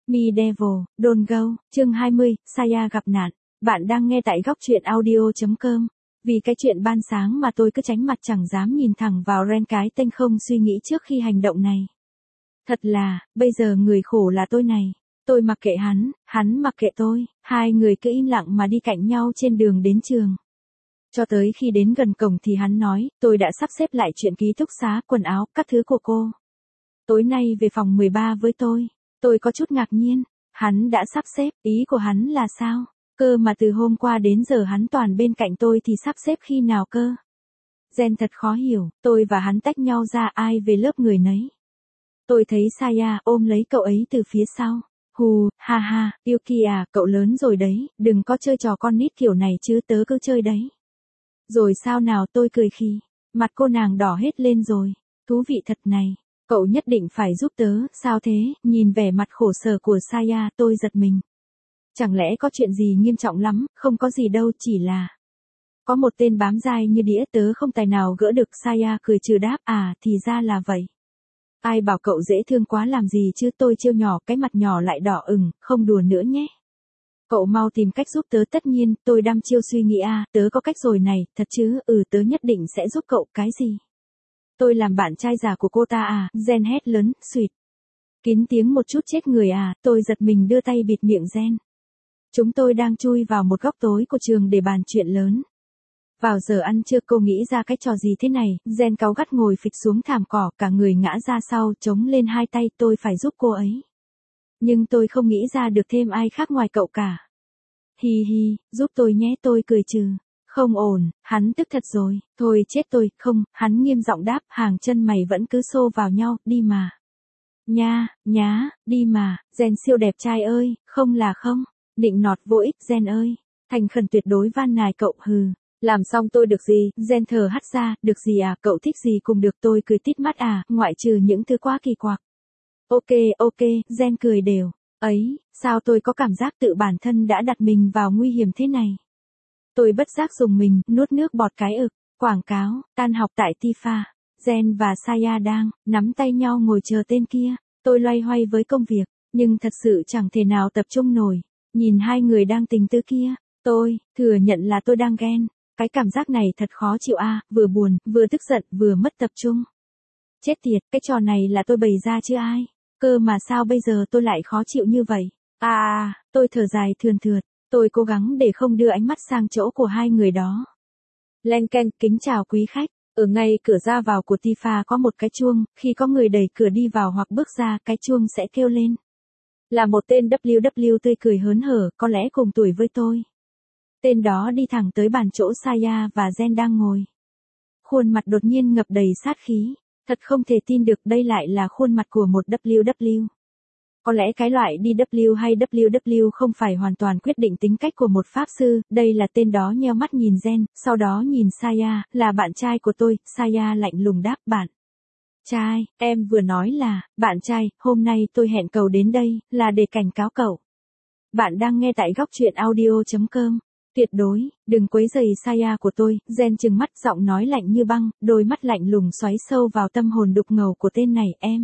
Me Devil, Don't Go, chương 20, Saya gặp nạn. Bạn đang nghe tại góc truyện audio.com. Vì cái chuyện ban sáng mà tôi cứ tránh mặt chẳng dám nhìn thẳng vào Ren cái tên không suy nghĩ trước khi hành động này. Thật là, bây giờ người khổ là tôi này. Tôi mặc kệ hắn mặc kệ tôi, hai người cứ im lặng mà đi cạnh nhau trên đường đến trường. Cho tới khi đến gần cổng thì hắn nói, tôi đã sắp xếp lại chuyện ký túc xá, quần áo, các thứ của cô. Tối nay về phòng 13 với tôi. Tôi có chút ngạc nhiên, hắn đã sắp xếp, ý của hắn là sao? Cơ mà từ hôm qua đến giờ hắn toàn bên cạnh tôi thì sắp xếp khi nào cơ? Jen thật khó hiểu, tôi và hắn tách nhau ra ai về lớp người nấy. Tôi thấy Saya ôm lấy cậu ấy từ phía sau. Hù, ha ha, Yuki à, cậu lớn rồi đấy, đừng có chơi trò con nít kiểu này chứ tớ cứ chơi đấy. Rồi sao nào, tôi cười khì, mặt cô nàng đỏ hết lên rồi, thú vị thật này. Cậu nhất định phải giúp tớ, sao thế, nhìn vẻ mặt khổ sở của Saya, tôi giật mình. Chẳng lẽ có chuyện gì nghiêm trọng lắm, không có gì đâu, chỉ là có một tên bám dai như đĩa, tớ không tài nào gỡ được. Saya cười trừ đáp, à, thì ra là vậy. Ai bảo cậu dễ thương quá làm gì chứ, tôi trêu nhỏ, cái mặt nhỏ lại đỏ ửng, không đùa nữa nhé. Cậu mau tìm cách giúp tớ, tất nhiên, tôi đăm chiêu suy nghĩ tớ có cách rồi này, thật chứ, tớ nhất định sẽ giúp cậu. Cái gì? Tôi làm bạn trai già của cô ta à? Jen hét lớn, suýt. Kín tiếng một chút chết người à? Tôi giật mình đưa tay bịt miệng Jen. Chúng tôi đang chui vào một góc tối của trường để bàn chuyện lớn. Vào giờ ăn trưa cô nghĩ ra cái trò gì thế này? Jen cáu gắt ngồi phịch xuống thảm cỏ, cả người ngã ra sau, chống lên hai tay, tôi phải giúp cô ấy. Nhưng tôi không nghĩ ra được thêm ai khác ngoài cậu cả. Hi hi, giúp tôi nhé, tôi cười trừ. Không ổn, hắn tức thật rồi, thôi chết tôi, không, hắn nghiêm giọng đáp, hàng chân mày vẫn cứ xô vào nhau, đi mà. Nhá, đi mà, Jen siêu đẹp trai ơi, không là không, nịnh nọt vô ích, Jen ơi, thành khẩn tuyệt đối van nài cậu, hừ. Làm xong tôi được gì, Jen thở hắt ra, được gì à, cậu thích gì cùng được, tôi cười tít mắt à, ngoại trừ những thứ quá kỳ quặc. Ok, Jen cười đều, ấy, sao tôi có cảm giác tự bản thân đã đặt mình vào nguy hiểm thế này. Tôi bất giác dùng mình, nuốt nước bọt cái ực. Quảng cáo, tan học tại Tifa. Jen và Saya đang nắm tay nhau ngồi chờ tên kia. Tôi loay hoay với công việc, nhưng thật sự chẳng thể nào tập trung nổi. Nhìn hai người đang tình tứ kia, tôi thừa nhận là tôi đang ghen. Cái cảm giác này thật khó chịu vừa buồn, vừa tức giận, vừa mất tập trung. Chết tiệt, cái trò này là tôi bày ra chứ ai. Cơ mà sao bây giờ tôi lại khó chịu như vậy? Tôi thở dài thườn thượt. Tôi cố gắng để không đưa ánh mắt sang chỗ của hai người đó. Len keng, kính chào quý khách. Ở ngay cửa ra vào của Tifa có một cái chuông, khi có người đẩy cửa đi vào hoặc bước ra, cái chuông sẽ kêu lên. Là một tên WW tươi cười hớn hở, có lẽ cùng tuổi với tôi. Tên đó đi thẳng tới bàn chỗ Saya và Jen đang ngồi. Khuôn mặt đột nhiên ngập đầy sát khí. Thật không thể tin được đây lại là khuôn mặt của một WW. Có lẽ cái loại DW hay WW không phải hoàn toàn quyết định tính cách của một pháp sư, đây là tên đó nheo mắt nhìn Jen, sau đó nhìn Saya, là bạn trai của tôi. Saya lạnh lùng đáp, bạn trai, em vừa nói là, bạn trai, hôm nay tôi hẹn cậu đến đây, là để cảnh cáo cậu. Bạn đang nghe tại góc truyện audio.com. Tuyệt đối, đừng quấy rầy Saya của tôi. Jen trừng mắt, giọng nói lạnh như băng, đôi mắt lạnh lùng xoáy sâu vào tâm hồn đục ngầu của tên này. Em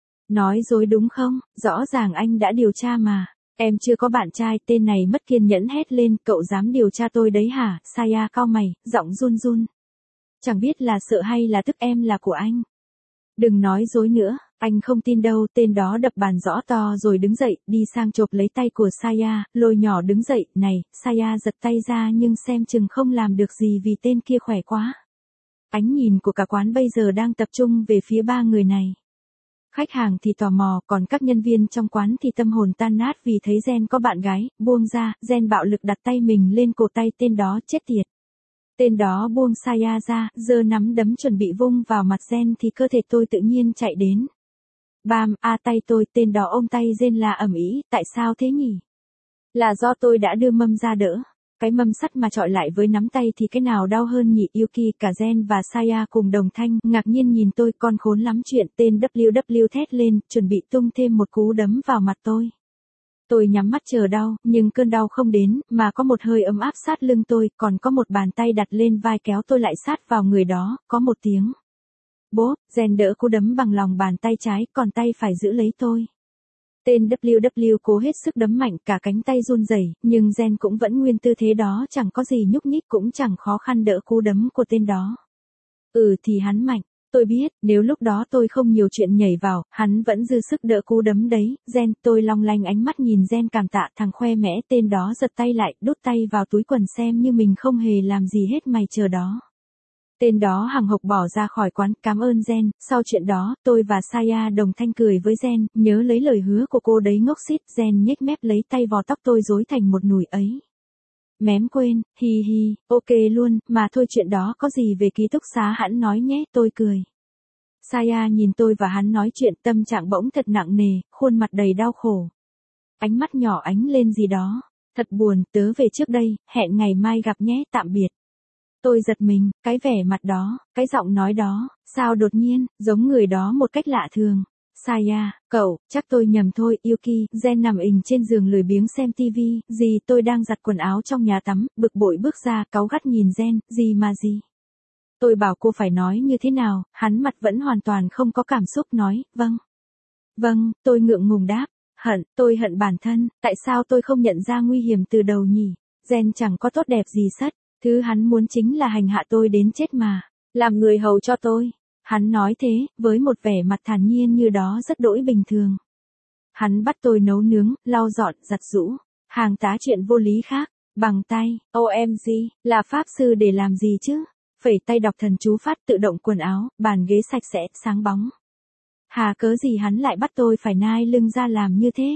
nói dối đúng không? Rõ ràng anh đã điều tra mà. Em chưa có bạn trai. Tên này mất kiên nhẫn hét lên, cậu dám điều tra tôi đấy hả? Saya cau mày, giọng run run. Chẳng biết là sợ hay là tức, em là của anh. Đừng nói dối nữa, anh không tin đâu. Tên đó đập bàn rõ to rồi đứng dậy, đi sang chộp lấy tay của Saya, lôi nhỏ đứng dậy. Này, Saya giật tay ra nhưng xem chừng không làm được gì vì tên kia khỏe quá. Ánh nhìn của cả quán bây giờ đang tập trung về phía ba người này. Khách hàng thì tò mò, còn các nhân viên trong quán thì tâm hồn tan nát vì thấy Jen có bạn gái. Buông ra, Jen bạo lực đặt tay mình lên cổ tay tên đó, chết tiệt. Tên đó buông Saya ra, giơ nắm đấm chuẩn bị vung vào mặt Jen thì cơ thể tôi tự nhiên chạy đến. Bam, tay tôi. Tên đó ôm tay Jen là ầm ĩ, tại sao thế nhỉ? Là do tôi đã đưa mâm ra đỡ. Cái mâm sắt mà chọi lại với nắm tay thì cái nào đau hơn nhỉ? Yuki, cả Jen và Saya cùng đồng thanh, ngạc nhiên nhìn tôi, con khốn lắm chuyện. Tên WW thét lên, chuẩn bị tung thêm một cú đấm vào mặt tôi. Tôi nhắm mắt chờ đau, nhưng cơn đau không đến, mà có một hơi ấm áp sát lưng tôi, còn có một bàn tay đặt lên vai kéo tôi lại sát vào người đó, có một tiếng. Bốp, Jen đỡ cú đấm bằng lòng bàn tay trái, còn tay phải giữ lấy tôi. Tên WW cố hết sức đấm mạnh, cả cánh tay run rẩy, nhưng Jen cũng vẫn nguyên tư thế đó, chẳng có gì nhúc nhích, cũng chẳng khó khăn đỡ cú đấm của tên đó. Thì hắn mạnh. Tôi biết, nếu lúc đó tôi không nhiều chuyện nhảy vào, hắn vẫn dư sức đỡ cú đấm đấy. Jen, tôi long lanh ánh mắt nhìn Jen cảm tạ, thằng khoe mẽ tên đó giật tay lại, đút tay vào túi quần xem như mình không hề làm gì hết, mày chờ đó. Tên đó hằng hộc bỏ ra khỏi quán, cảm ơn Jen. Sau chuyện đó, tôi và Saya đồng thanh cười với Jen, nhớ lấy lời hứa của cô đấy ngốc xít. Jen nhếch mép lấy tay vò tóc tôi rối thành một nùi ấy. Mém quên, hi hi, ok luôn, mà thôi chuyện đó có gì về ký túc xá hẵng nói nhé, tôi cười. Saya nhìn tôi và hắn nói chuyện, tâm trạng bỗng thật nặng nề, khuôn mặt đầy đau khổ. Ánh mắt nhỏ ánh lên gì đó. Thật buồn, tớ về trước đây, hẹn ngày mai gặp nhé, tạm biệt. Tôi giật mình, cái vẻ mặt đó, cái giọng nói đó, sao đột nhiên, giống người đó một cách lạ thường. Saya, cậu, chắc tôi nhầm thôi. Yuki. Jen nằm ình trên giường lười biếng xem tivi. Dì, tôi đang giặt quần áo trong nhà tắm, bực bội bước ra, cáu gắt nhìn Jen. Gì mà gì? Tôi bảo cô phải nói như thế nào, hắn mặt vẫn hoàn toàn không có cảm xúc, nói, vâng. Vâng, tôi ngượng ngùng đáp. Tôi hận bản thân, tại sao tôi không nhận ra nguy hiểm từ đầu nhỉ? Jen chẳng có tốt đẹp gì sất, thứ hắn muốn chính là hành hạ tôi đến chết mà, làm người hầu cho tôi. Hắn nói thế, với một vẻ mặt thản nhiên như đó rất đỗi bình thường. Hắn bắt tôi nấu nướng, lau dọn, giặt giũ, hàng tá chuyện vô lý khác, bằng tay. OMG, là pháp sư để làm gì chứ? Phẩy tay đọc thần chú phát, tự động quần áo, bàn ghế sạch sẽ, sáng bóng. Hà cớ gì hắn lại bắt tôi phải nai lưng ra làm như thế?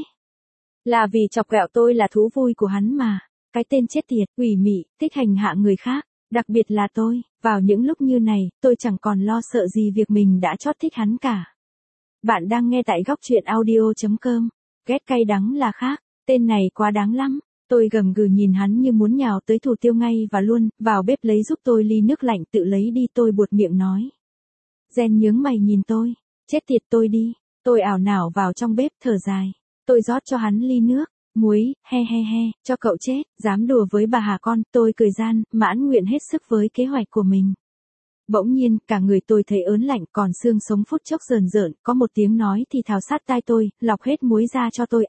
Là vì chọc ghẹo tôi là thú vui của hắn mà. Cái tên chết tiệt, ủy mị, thích hành hạ người khác. Đặc biệt là tôi, vào những lúc như này, tôi chẳng còn lo sợ gì việc mình đã chót thích hắn cả. Bạn đang nghe tại góc truyện audio.com. Ghét cay đắng là khác, tên này quá đáng lắm. Tôi gầm gừ nhìn hắn như muốn nhào tới thủ tiêu ngay và luôn, vào bếp lấy giúp tôi ly nước lạnh, tự lấy đi. Tôi buột miệng nói. Jen nhướng mày nhìn tôi. Chết tiệt, tôi đi. Tôi ảo não vào trong bếp, thở dài. Tôi rót cho hắn ly nước. Muối, he, cho cậu chết, dám đùa với bà hả con. Tôi cười gian, mãn nguyện hết sức với kế hoạch của mình. Bỗng nhiên, cả người tôi thấy ớn lạnh, còn xương sống phút chốc rờn rợn, có một tiếng nói thì thào sát tai tôi, lọc hết muối ra cho tôi.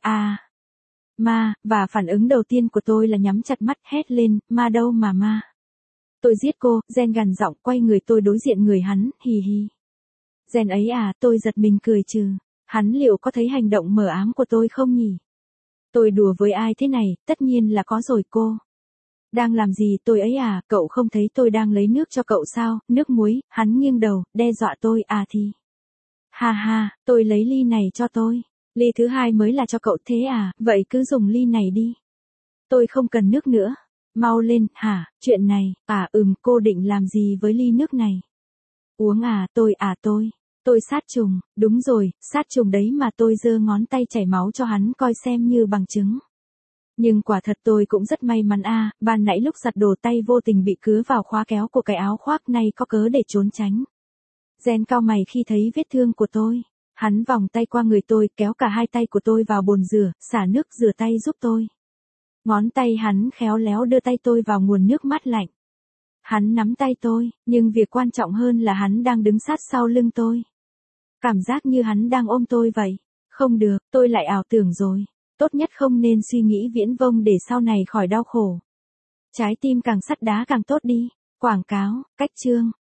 Ma, và phản ứng đầu tiên của tôi là nhắm chặt mắt, hét lên, ma đâu mà ma. Tôi giết cô. Jen gằn giọng, quay người tôi đối diện người hắn, hì hì. Jen ấy à, tôi giật mình cười trừ. Hắn liệu có thấy hành động mờ ám của tôi không nhỉ? Tôi đùa với ai thế này, tất nhiên là có rồi cô. Đang làm gì tôi ấy à, cậu không thấy tôi đang lấy nước cho cậu sao, nước muối. Hắn nghiêng đầu, đe dọa tôi. Thì. Ha, tôi lấy ly này cho tôi. Ly thứ hai mới là cho cậu thế à, vậy cứ dùng ly này đi. Tôi không cần nước nữa. Mau lên, hả, chuyện này, cô định làm gì với ly nước này? Uống tôi sát trùng, đúng rồi, sát trùng đấy mà. Tôi giơ ngón tay chảy máu cho hắn coi xem như bằng chứng. Nhưng quả thật tôi cũng rất may mắn ban nãy lúc giặt đồ tay vô tình bị cứa vào khóa kéo của cái áo khoác này, có cớ để trốn tránh. Jen cau mày khi thấy vết thương của tôi. Hắn vòng tay qua người tôi, kéo cả hai tay của tôi vào bồn rửa, xả nước rửa tay giúp tôi. Ngón tay hắn khéo léo đưa tay tôi vào nguồn nước mát lạnh. Hắn nắm tay tôi, nhưng việc quan trọng hơn là hắn đang đứng sát sau lưng tôi. Cảm giác như hắn đang ôm tôi vậy. Không được, tôi lại ảo tưởng rồi. Tốt nhất không nên suy nghĩ viễn vông để sau này khỏi đau khổ. Trái tim càng sắt đá càng tốt đi. Quảng cáo, cách chương.